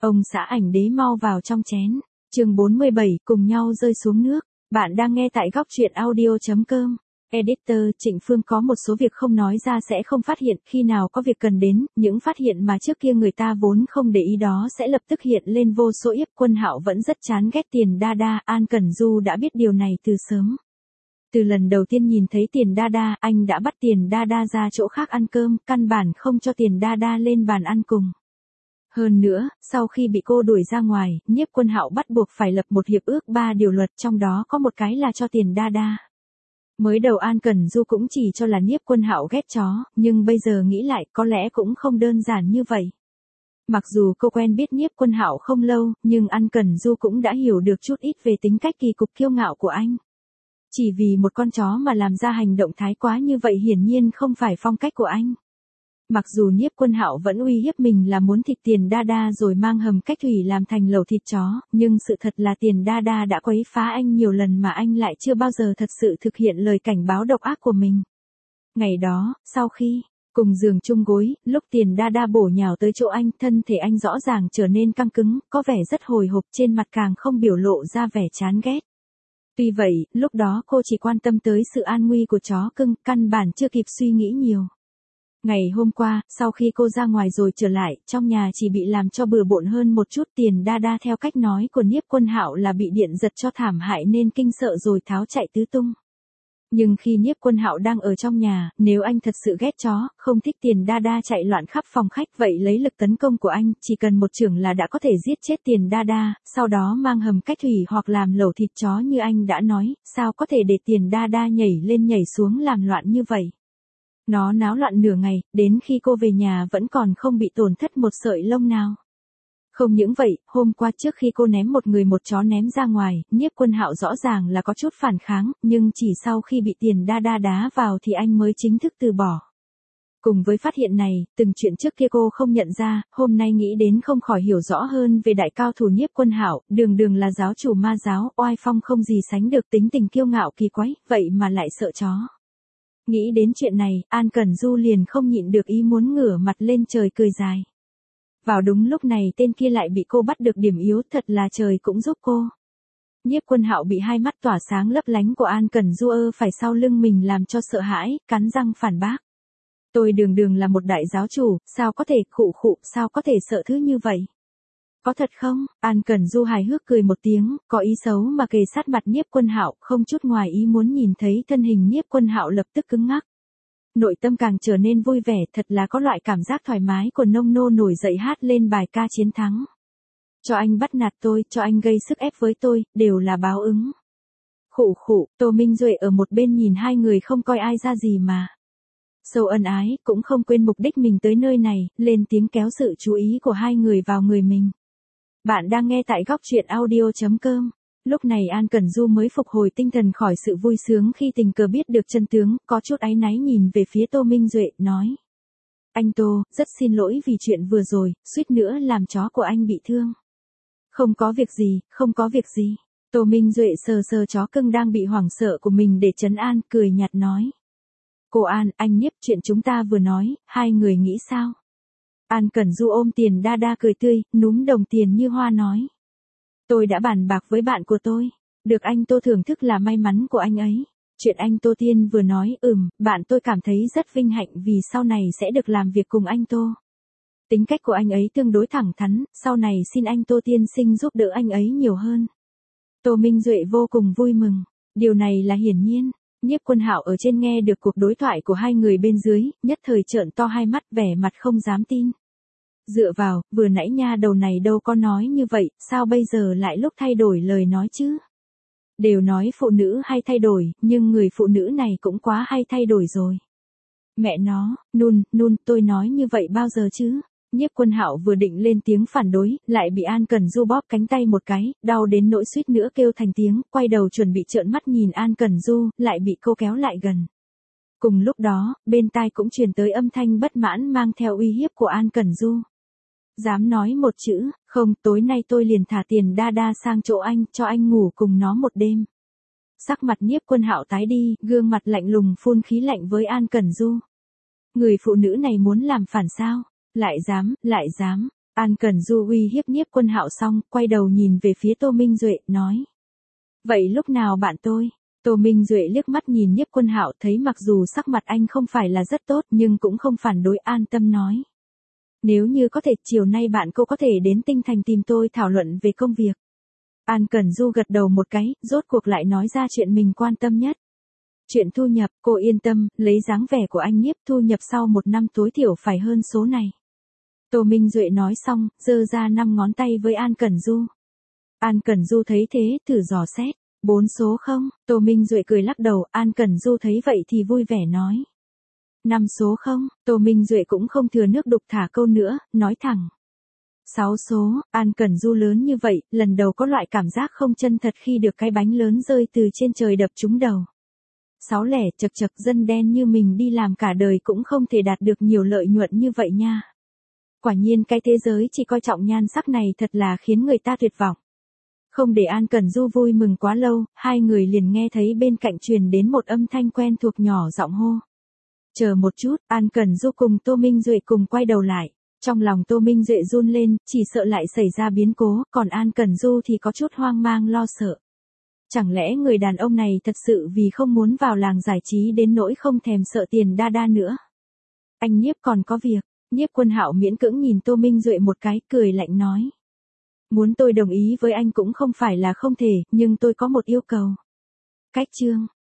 Ông xã ảnh đế mau vào trong chén. Chương 47, cùng nhau rơi xuống nước. Bạn đang nghe tại góc truyện audio.com. Editor Trịnh Phương có một số việc không nói ra sẽ không phát hiện, khi nào có việc cần đến, những phát hiện mà trước kia người ta vốn không để ý đó sẽ lập tức hiện lên vô số. Yếp Quân Hạo vẫn rất chán ghét Tiền Đa Đa, An Cẩn Du đã biết điều này từ sớm. Từ lần đầu tiên nhìn thấy Tiền Đa Đa, anh đã bắt Tiền Đa Đa ra chỗ khác ăn cơm, căn bản không cho Tiền Đa Đa lên bàn ăn cùng. Hơn nữa, sau khi bị cô đuổi ra ngoài, Nhiếp Quân Hạo bắt buộc phải lập một hiệp ước 3 điều luật, trong đó có một cái là cho Tiền Đa Đa. Mới đầu An Cẩn Du cũng chỉ cho là Nhiếp Quân Hạo ghét chó, nhưng bây giờ nghĩ lại có lẽ cũng không đơn giản như vậy. Mặc dù cô quen biết Nhiếp Quân Hạo không lâu, nhưng An Cẩn Du cũng đã hiểu được chút ít về tính cách kỳ cục kiêu ngạo của anh. Chỉ vì một con chó mà làm ra hành động thái quá như vậy hiển nhiên không phải phong cách của anh. Mặc dù Nhiếp Quân Hạo vẫn uy hiếp mình là muốn thịt Tiền Đa Đa rồi mang hầm cách thủy làm thành lẩu thịt chó, nhưng sự thật là Tiền Đa Đa đã quấy phá anh nhiều lần mà anh lại chưa bao giờ thật sự thực hiện lời cảnh báo độc ác của mình. Ngày đó, sau khi cùng giường chung gối, lúc Tiền Đa Đa bổ nhào tới chỗ anh, thân thể anh rõ ràng trở nên căng cứng, có vẻ rất hồi hộp, trên mặt càng không biểu lộ ra vẻ chán ghét. Tuy vậy, lúc đó cô chỉ quan tâm tới sự an nguy của chó cưng, căn bản chưa kịp suy nghĩ nhiều. Ngày hôm qua, sau khi cô ra ngoài rồi trở lại, trong nhà chỉ bị làm cho bừa bộn hơn một chút. Tiền Đa Đa theo cách nói của Nhiếp Quân Hạo là bị điện giật cho thảm hại nên kinh sợ rồi tháo chạy tứ tung. Nhưng khi Nhiếp Quân Hạo đang ở trong nhà, nếu anh thật sự ghét chó, không thích Tiền Đa Đa chạy loạn khắp phòng khách, vậy lấy lực tấn công của anh, chỉ cần một chưởng là đã có thể giết chết Tiền Đa Đa, sau đó mang hầm cách thủy hoặc làm lẩu thịt chó như anh đã nói, sao có thể để Tiền Đa Đa nhảy lên nhảy xuống làm loạn như vậy. Nó náo loạn nửa ngày, đến khi cô về nhà vẫn còn không bị tổn thất một sợi lông nào. Không những vậy, hôm qua trước khi cô ném một người một chó ném ra ngoài, Nhiếp Quân Hạo rõ ràng là có chút phản kháng, nhưng chỉ sau khi bị Tiền Đa Đa đá vào thì anh mới chính thức từ bỏ. Cùng với phát hiện này, từng chuyện trước kia cô không nhận ra, hôm nay nghĩ đến không khỏi hiểu rõ hơn về đại cao thủ Nhiếp Quân Hạo, đường là giáo chủ ma giáo, oai phong không gì sánh được, tính tình kiêu ngạo kỳ quái, vậy mà lại sợ chó. Nghĩ đến chuyện này, An Cẩn Du liền không nhịn được ý muốn ngửa mặt lên trời cười dài. Vào đúng lúc này tên kia lại bị cô bắt được điểm yếu, thật là trời cũng giúp cô. Nhiếp Quân Hạo bị hai mắt tỏa sáng lấp lánh của An Cẩn Du phải sau lưng mình làm cho sợ hãi, cắn răng phản bác. Tôi đường là một đại giáo chủ, sao có thể sao có thể sợ thứ như vậy? Có thật không? An Cẩn Du hài hước cười một tiếng, có ý xấu mà kề sát mặt Nhiếp Quân Hạo, không chút ngoài ý muốn nhìn thấy thân hình Nhiếp Quân Hạo lập tức cứng ngắc. Nội tâm càng trở nên vui vẻ, thật là có loại cảm giác thoải mái của nông nô nổi dậy hát lên bài ca chiến thắng. Cho anh bắt nạt tôi, cho anh gây sức ép với tôi, đều là báo ứng. Tô Minh Duệ ở một bên nhìn hai người không coi ai ra gì mà. Sâu ân ái, cũng không quên mục đích mình tới nơi này, lên tiếng kéo sự chú ý của hai người vào người mình. Bạn đang nghe tại góc truyện audio.com. Lúc này An Cẩn Du mới phục hồi tinh thần khỏi sự vui sướng khi tình cờ biết được chân tướng, có chút áy náy nhìn về phía Tô Minh Duệ, nói. Anh Tô, rất xin lỗi vì chuyện vừa rồi, suýt nữa làm chó của anh bị thương. Không có việc gì. Tô Minh Duệ sờ chó cưng đang bị hoảng sợ của mình để trấn an, cười nhạt nói. Cô An, anh Nhiếp, chuyện chúng ta vừa nói, hai người nghĩ sao? An Cẩn Du ôm Tiền Đa Đa cười tươi, núm đồng tiền như hoa nói. Tôi đã bàn bạc với bạn của tôi, được anh Tô thưởng thức là may mắn của anh ấy. Chuyện anh Tô Tiên vừa nói, bạn tôi cảm thấy rất vinh hạnh vì sau này sẽ được làm việc cùng anh Tô. Tính cách của anh ấy tương đối thẳng thắn, sau này xin anh Tô Tiên sinh giúp đỡ anh ấy nhiều hơn. Tô Minh Duệ vô cùng vui mừng, điều này là hiển nhiên. Nhiếp Quân Hạo ở trên nghe được cuộc đối thoại của hai người bên dưới, nhất thời trợn to hai mắt, vẻ mặt không dám tin. Dựa vào, vừa nãy nha đầu này đâu có nói như vậy, sao bây giờ lại lúc thay đổi lời nói chứ? Đều nói phụ nữ hay thay đổi, nhưng người phụ nữ này cũng quá hay thay đổi rồi. Mẹ nó, tôi nói như vậy bao giờ chứ? Nhiếp Quân Hạo vừa định lên tiếng phản đối, lại bị An Cẩn Du bóp cánh tay một cái, đau đến nỗi suýt nữa kêu thành tiếng, quay đầu chuẩn bị trợn mắt nhìn An Cẩn Du, lại bị cô kéo lại gần. Cùng lúc đó, bên tai cũng truyền tới âm thanh bất mãn mang theo uy hiếp của An Cẩn Du. Dám nói một chữ, không, tối nay tôi liền thả Tiền Đa Đa sang chỗ anh, cho anh ngủ cùng nó một đêm. Sắc mặt Nhiếp Quân Hạo tái đi, gương mặt lạnh lùng phun khí lạnh với An Cẩn Du. Người phụ nữ này muốn làm phản sao? Lại dám, An Cẩn Du uy hiếp Nhiếp Quân Hạo xong, quay đầu nhìn về phía Tô Minh Duệ, nói. Vậy lúc nào bạn tôi? Tô Minh Duệ liếc mắt nhìn Nhiếp Quân Hạo, thấy mặc dù sắc mặt anh không phải là rất tốt nhưng cũng không phản đối, an tâm nói. Nếu như có thể chiều nay bạn cô có thể đến Tinh Thành tìm tôi thảo luận về công việc. An Cẩn Du gật đầu một cái, rốt cuộc lại nói ra chuyện mình quan tâm nhất. Chuyện thu nhập, cô yên tâm, lấy dáng vẻ của anh Nhiếp, thu nhập sau 1 năm tối thiểu phải hơn số này. Tô Minh Duệ nói xong, giơ ra 5 ngón tay với An Cẩn Du. An Cẩn Du thấy thế, thử dò xét. 4 số không? Tô Minh Duệ cười lắc đầu, An Cẩn Du thấy vậy thì vui vẻ nói. 5 số không? Tô Minh Duệ cũng không thừa nước đục thả câu nữa, nói thẳng. 6 số, An Cẩn Du lớn như vậy, lần đầu có loại cảm giác không chân thật khi được cái bánh lớn rơi từ trên trời đập trúng đầu. 6 lẻ, chật chật, dân đen như mình đi làm cả đời cũng không thể đạt được nhiều lợi nhuận như vậy nha. Quả nhiên cái thế giới chỉ coi trọng nhan sắc này thật là khiến người ta tuyệt vọng. Không để An Cẩn Du vui mừng quá lâu, hai người liền nghe thấy bên cạnh truyền đến một âm thanh quen thuộc nhỏ giọng hô. Chờ một chút, An Cẩn Du cùng Tô Minh Duệ cùng quay đầu lại. Trong lòng Tô Minh Duệ run lên, chỉ sợ lại xảy ra biến cố, còn An Cẩn Du thì có chút hoang mang lo sợ. Chẳng lẽ người đàn ông này thật sự vì không muốn vào làng giải trí đến nỗi không thèm sợ tiền đa đa nữa. Anh Nhiếp còn có việc. Nhiếp Quân Hạo miễn cưỡng nhìn Tô Minh Duệ một cái, cười lạnh nói. Muốn tôi đồng ý với anh cũng không phải là không thể, nhưng tôi có một yêu cầu. Cách chương.